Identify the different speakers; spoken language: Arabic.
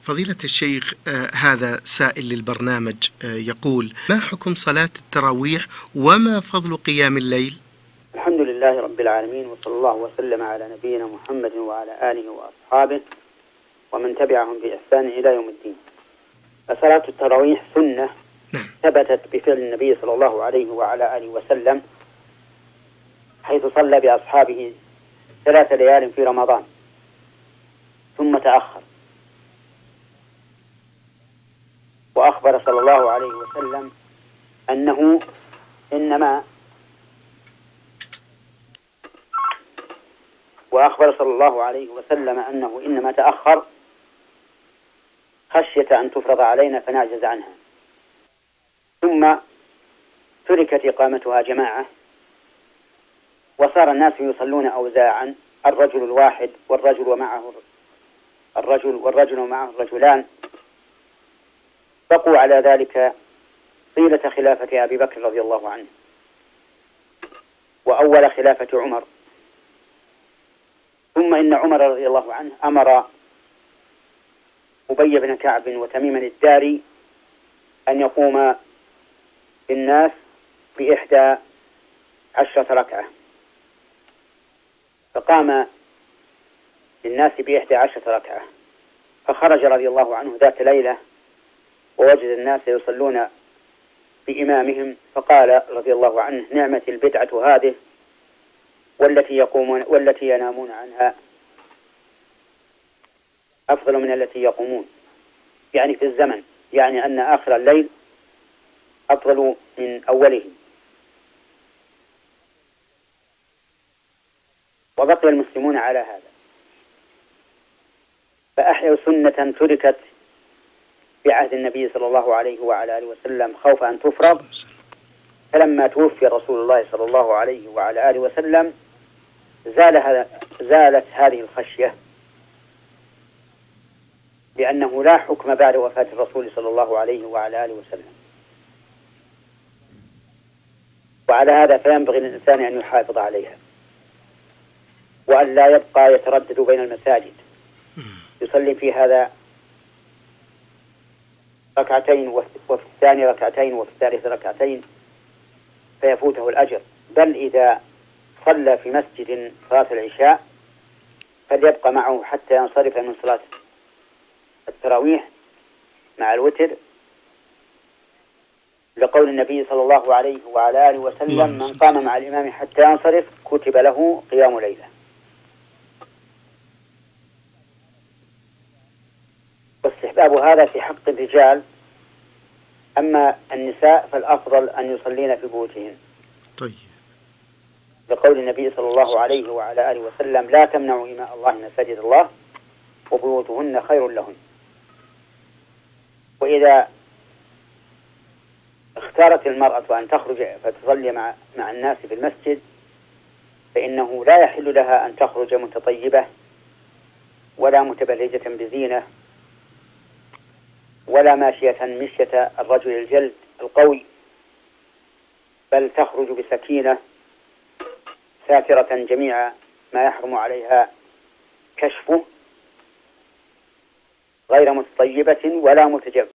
Speaker 1: فضيلة الشيخ، هذا سائل للبرنامج يقول: ما حكم صلاة التراويح وما فضل قيام الليل؟
Speaker 2: الحمد لله رب العالمين، وصلى الله وسلم على نبينا محمد وعلى آله وأصحابه ومن تبعهم بإحسان إلى يوم الدين. فصلاة التراويح سنة ثبتت بفعل النبي صلى الله عليه وعلى آله وسلم، حيث صلى بأصحابه 3 ليال في رمضان ثم تأخر، وأخبر صلى الله عليه وسلم أنه إنما تأخر خشية أن تفرض علينا فنعجز عنها، ثم تركت إقامتها جماعة، وصار الناس يصلون أوزاعا، الرجل الواحد والرجل ومعه الرجلان، بقوا على ذلك طيلة خلافة أبي بكر رضي الله عنه وأول خلافة عمر. ثم إن عمر رضي الله عنه أمر أبي بن كعب وتميما الداري أن يقوم بالناس ب11 ركعة، فقام للناس ب11 ركعة، فخرج رضي الله عنه ذات ليلة ووجد الناس يصلون بإمامهم، فقال رضي الله عنه: نعمة البدعة هذه والتي ينامون عنها أفضل من التي يقومون، يعني في الزمن، يعني أن آخر الليل أفضل من أوله. وبقي المسلمون على هذا، فأحيوا سنة تركت بعهد النبي صلى الله عليه وعلى آله وسلم خوف أن تفرض، فلما توفي رسول الله صلى الله عليه وعلى آله وسلم زالت هذه الخشية، لأنه لا حكم بعد وفاة الرسول صلى الله عليه وعلى آله وسلم. وعلى هذا فينبغي للإنسان أن يحافظ عليها، وأن لا يبقى يتردد بين المساجد، يصلي في هذا ركعتين وفي الثاني ركعتين وفي الثالث ركعتين فيفوته الأجر. بل إذا صلى في مسجد صلاة العشاء فليبقى معه حتى ينصرف من صلاة التراويح مع الوتر، لقول النبي صلى الله عليه وعلى آله وسلم: من قام مع الإمام حتى ينصرف كتب له قيام ليلة. واستحباب هذا في حق الرجال، أما النساء فالأفضل أن يصلين في بيوتهن، لقول النبي صلى الله عليه وعلى آله وسلم: لا تمنعوا إماء الله مساجد الله وبيوتهن خير لهن. وإذا اختارت المرأة أن تخرج فتصلي مع الناس في المسجد، فإنه لا يحل لها أن تخرج متطيبة ولا متبرجة بزينة ولا ماشية مشية الرجل الجلد القوي، بل تخرج بسكينة ساترة جميع ما يحرم عليها كشفه، غير متطيبة